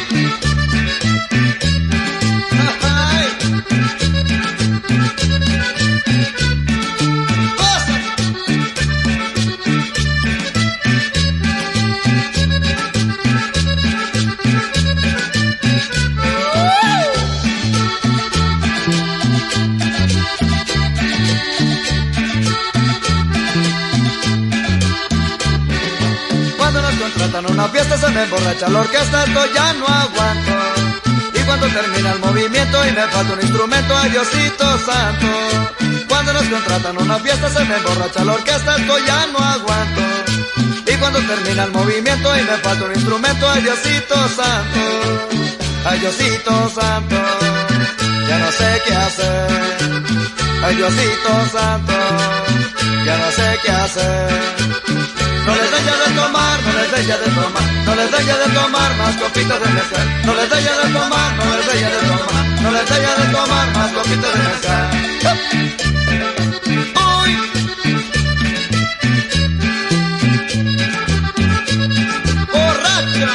En una fiesta se me emborracha la orquesta, esto ya no aguanto. Y cuando termina el movimiento y me falta un instrumento, ay Diosito santo. Cuando nos contratan en una fiesta se me emborracha la orquesta, esto ya no aguanto. Y cuando termina el movimiento y me falta un instrumento, ay Diosito santo. Ay Diosito santo, ya no sé qué hacer. Ay Diosito santo, ya no sé qué hacer. No les deje de tomar, no les deje de tomar, no les deje de tomar más copitas de mezcal. No les deje de tomar, no les deje de tomar, no les deje de tomar más copitas de mezcal. ¡Uy! ¡Borracho!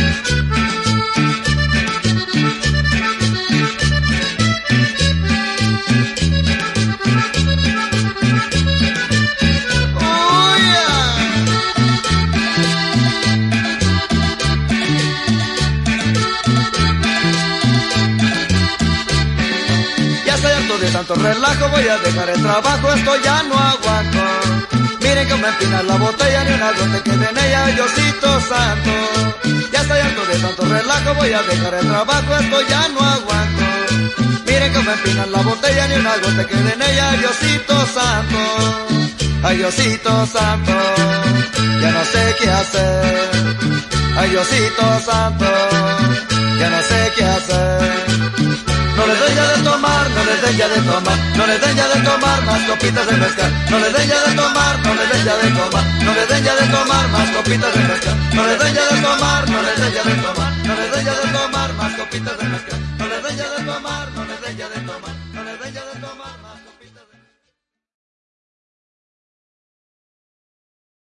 De tanto relajo voy a dejar el trabajo, esto ya no aguanto. Miren que me empina la botella, ni una gota quede en ella, Diosito santo. Ya estoy harto de tanto relajo, voy a dejar el trabajo, esto ya no aguanto. Miren que me empina la botella, ni una gota quede en ella, Diosito santo. Ay Diosito santo, ya no sé qué hacer. Ay Diosito santo, ya no sé qué hacer. No les deje de tomar, no les deje de tomar, no les deje de tomar más copitas de mezcal. No les deje de tomar, no les deje de tomar, no les deje de tomar más copitas de mezcal. No les deje